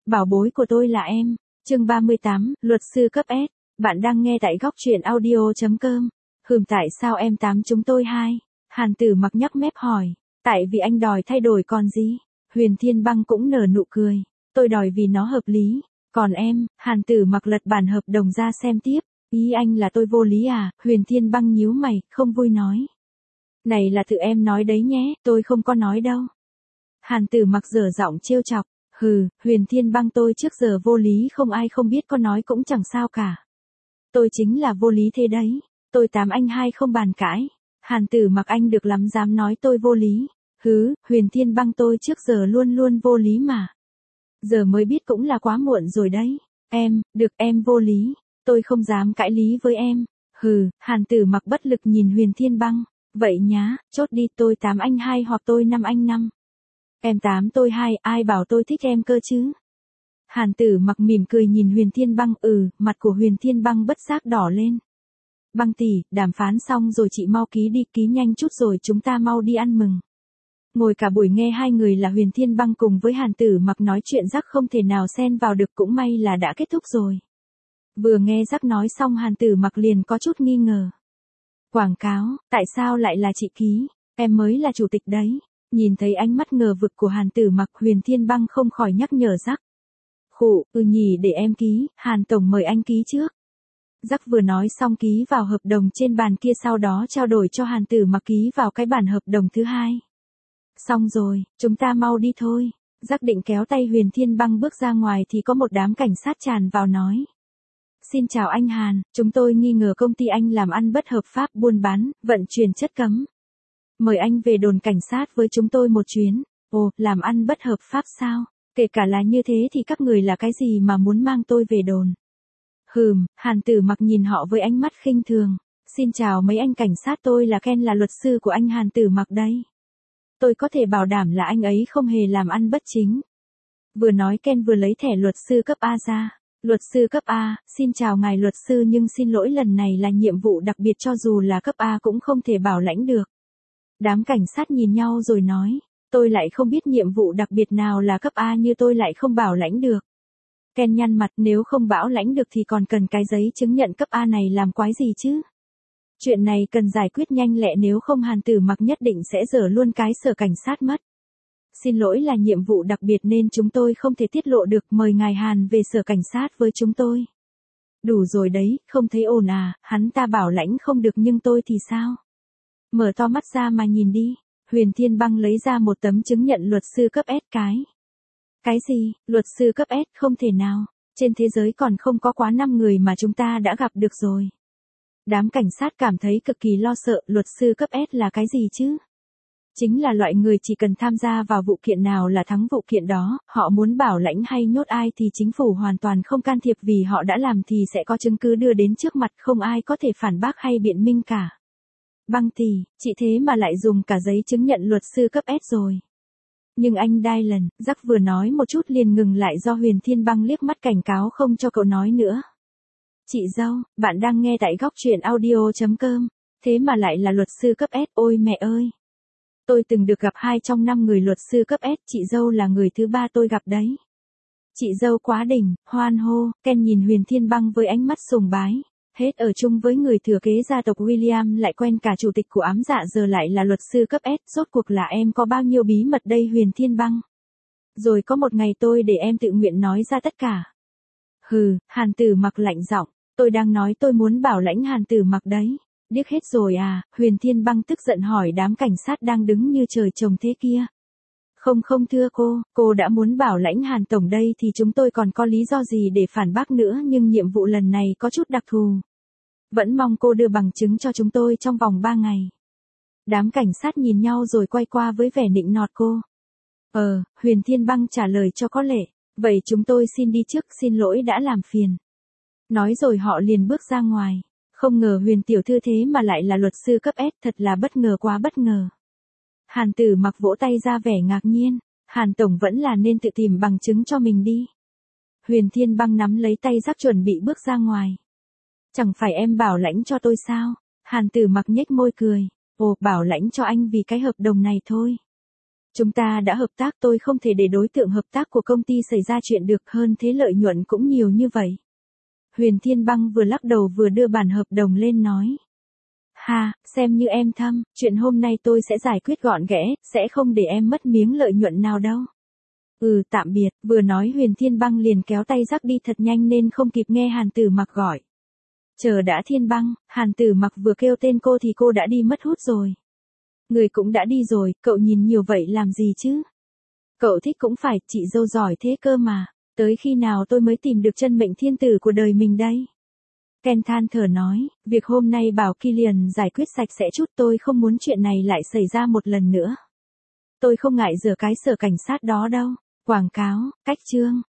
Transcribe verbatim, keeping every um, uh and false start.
Bảo bối của tôi là em. Chương ba mươi tám, luật sư cấp S. Bạn đang nghe tại góc truyện audio.com. Hừm, tại sao em tám chúng tôi hai? Hàn Tử Mặc nhắc mép hỏi. Tại vì anh đòi thay đổi còn gì? Huyền Thiên Băng cũng nở nụ cười. Tôi đòi vì nó hợp lý. Còn em? Hàn Tử Mặc lật bản hợp đồng ra xem tiếp. Ý anh là tôi vô lý à? Huyền Thiên Băng nhíu mày, không vui nói. Này là tự em nói đấy nhé, tôi không có nói đâu. Hàn Tử Mặc dở giọng trêu chọc. Hừ, Huyền Thiên Băng tôi trước giờ vô lý không ai không biết có nói cũng chẳng sao cả. Tôi chính là vô lý thế đấy. Tôi tám anh hai không bàn cãi. Hàn Tử Mặc anh được lắm dám nói tôi vô lý. Hứ, Huyền Thiên Băng tôi trước giờ luôn luôn vô lý mà. Giờ mới biết cũng là quá muộn rồi đấy. Em, được em vô lý. Tôi không dám cãi lý với em. Hừ, Hàn Tử Mặc bất lực nhìn Huyền Thiên Băng. Vậy nhá, chốt đi tôi tám anh hai hoặc tôi năm anh năm. Em tám tôi hai, ai bảo tôi thích em cơ chứ? Hàn Tử Mặc mỉm cười nhìn Huyền Thiên Băng, ừ, mặt của Huyền Thiên Băng bất giác đỏ lên. Băng tỷ, đàm phán xong rồi chị mau ký đi, ký nhanh chút rồi chúng ta mau đi ăn mừng. Ngồi cả buổi nghe hai người là Huyền Thiên Băng cùng với Hàn Tử Mặc nói chuyện rắc không thể nào xen vào được, cũng may là đã kết thúc rồi. Vừa nghe rắc nói xong Hàn Tử Mặc liền có chút nghi ngờ. Quảng cáo, tại sao lại là chị ký? Em mới là chủ tịch đấy. Nhìn thấy ánh mắt ngờ vực của Hàn Tử Mặc, Huyền Thiên Băng không khỏi nhắc nhở rắc. Khụ, ừ nhỉ, để em ký, Hàn Tổng mời anh ký trước. Rắc vừa nói xong ký vào hợp đồng trên bàn kia, sau đó trao đổi cho Hàn Tử Mặc ký vào cái bản hợp đồng thứ hai. Xong rồi, chúng ta mau đi thôi. Rắc định kéo tay Huyền Thiên Băng bước ra ngoài thì có một đám cảnh sát tràn vào nói. Xin chào anh Hàn, chúng tôi nghi ngờ công ty anh làm ăn bất hợp pháp, buôn bán, vận chuyển chất cấm. Mời anh về đồn cảnh sát với chúng tôi một chuyến. Ồ, làm ăn bất hợp pháp sao? Kể cả là như thế thì các người là cái gì mà muốn mang tôi về đồn? Hừm, Hàn Tử Mặc nhìn họ với ánh mắt khinh thường. Xin chào mấy anh cảnh sát, tôi là Ken, là luật sư của anh Hàn Tử Mặc đây. Tôi có thể bảo đảm là anh ấy không hề làm ăn bất chính. Vừa nói Ken vừa lấy thẻ luật sư cấp A ra. Luật sư cấp A, xin chào ngài luật sư, nhưng xin lỗi, lần này là nhiệm vụ đặc biệt, cho dù là cấp A cũng không thể bảo lãnh được. Đám cảnh sát nhìn nhau rồi nói, tôi lại không biết nhiệm vụ đặc biệt nào là cấp A, như tôi lại không bảo lãnh được. Ken nhăn mặt, nếu không bảo lãnh được thì còn cần cái giấy chứng nhận cấp A này làm quái gì chứ? Chuyện này cần giải quyết nhanh lẹ, nếu không Hàn Tử Mặc nhất định sẽ dở luôn cái sở cảnh sát mất. Xin lỗi, là nhiệm vụ đặc biệt nên chúng tôi không thể tiết lộ được, mời ngài Hàn về sở cảnh sát với chúng tôi. Đủ rồi đấy, không thấy ổn à, hắn ta bảo lãnh không được nhưng tôi thì sao? Mở to mắt ra mà nhìn đi. Huyền Thiên Băng lấy ra một tấm chứng nhận luật sư cấp S. Cái Cái gì? Luật sư cấp S? Không thể nào. Trên thế giới còn không có quá năm người mà chúng ta đã gặp được rồi. Đám cảnh sát cảm thấy cực kỳ lo sợ. Luật sư cấp S là cái gì chứ? Chính là loại người chỉ cần tham gia vào vụ kiện nào là thắng vụ kiện đó. Họ muốn bảo lãnh hay nhốt ai thì chính phủ hoàn toàn không can thiệp, vì họ đã làm thì sẽ có chứng cứ đưa đến trước mặt, không ai có thể phản bác hay biện minh cả. Băng tỷ, chị thế mà lại dùng cả giấy chứng nhận luật sư cấp S rồi. Nhưng anh Dylan, Jack vừa nói một chút liền ngừng lại do Huyền Thiên Băng liếc mắt cảnh cáo không cho cậu nói nữa. Chị dâu, bạn đang nghe tại góc truyện audio.com. Thế mà lại là luật sư cấp S, ôi mẹ ơi. Tôi từng được gặp hai trong năm người luật sư cấp S, chị dâu là người thứ ba tôi gặp đấy. Chị dâu quá đỉnh, hoan hô. Ken nhìn Huyền Thiên Băng với ánh mắt sùng bái. Hết ở chung với người thừa kế gia tộc William, lại quen cả chủ tịch của ám dạ, giờ lại là luật sư cấp S, rốt cuộc là em có bao nhiêu bí mật đây Huyền Thiên Băng? Rồi có một ngày tôi để em tự nguyện nói ra tất cả. Hừ, Hàn Tử Mặc lạnh giọng, tôi đang nói tôi muốn bảo lãnh Hàn Tử Mặc đấy. Điếc hết rồi à? Huyền Thiên Băng tức giận hỏi đám cảnh sát đang đứng như trời trồng thế kia. Không không thưa cô, cô đã muốn bảo lãnh Hàn Tổng đây thì chúng tôi còn có lý do gì để phản bác nữa, nhưng nhiệm vụ lần này có chút đặc thù. Vẫn mong cô đưa bằng chứng cho chúng tôi trong vòng ba ngày. Đám cảnh sát nhìn nhau rồi quay qua với vẻ nịnh nọt cô. Ờ, Huyền Thiên Băng trả lời cho có lệ. Vậy chúng tôi xin đi trước, xin lỗi đã làm phiền. Nói rồi họ liền bước ra ngoài. Không ngờ Huyền tiểu thư thế mà lại là luật sư cấp S, thật là bất ngờ, quá bất ngờ. Hàn Tử Mặc vỗ tay ra vẻ ngạc nhiên. Hàn Tổng vẫn là nên tự tìm bằng chứng cho mình đi. Huyền Thiên Băng nắm lấy tay Jack chuẩn bị bước ra ngoài. Chẳng phải em bảo lãnh cho tôi sao? Hàn Tử Mặc nhếch môi cười. Ồ, bảo lãnh cho anh vì cái hợp đồng này thôi. Chúng ta đã hợp tác, tôi không thể để đối tượng hợp tác của công ty xảy ra chuyện được, hơn thế lợi nhuận cũng nhiều như vậy. Huyền Thiên Băng vừa lắc đầu vừa đưa bản hợp đồng lên nói. Ha, xem như em thâm, chuyện hôm nay tôi sẽ giải quyết gọn ghẽ, sẽ không để em mất miếng lợi nhuận nào đâu. Ừ, tạm biệt, vừa nói Huyền Thiên Băng liền kéo tay rắc đi thật nhanh nên không kịp nghe Hàn Tử Mặc gọi. Chờ đã Thiên Băng, Hàn Tử Mặc vừa kêu tên cô thì cô đã đi mất hút rồi. Người cũng đã đi rồi, cậu nhìn nhiều vậy làm gì chứ? Cậu thích cũng phải, chị dâu giỏi thế cơ mà, tới khi nào tôi mới tìm được chân mệnh thiên tử của đời mình đây? Ken than thở nói, việc hôm nay bảo Killian giải quyết sạch sẽ chút, tôi không muốn chuyện này lại xảy ra một lần nữa. Tôi không ngại rửa cái sở cảnh sát đó đâu. Quảng cáo, cách chương.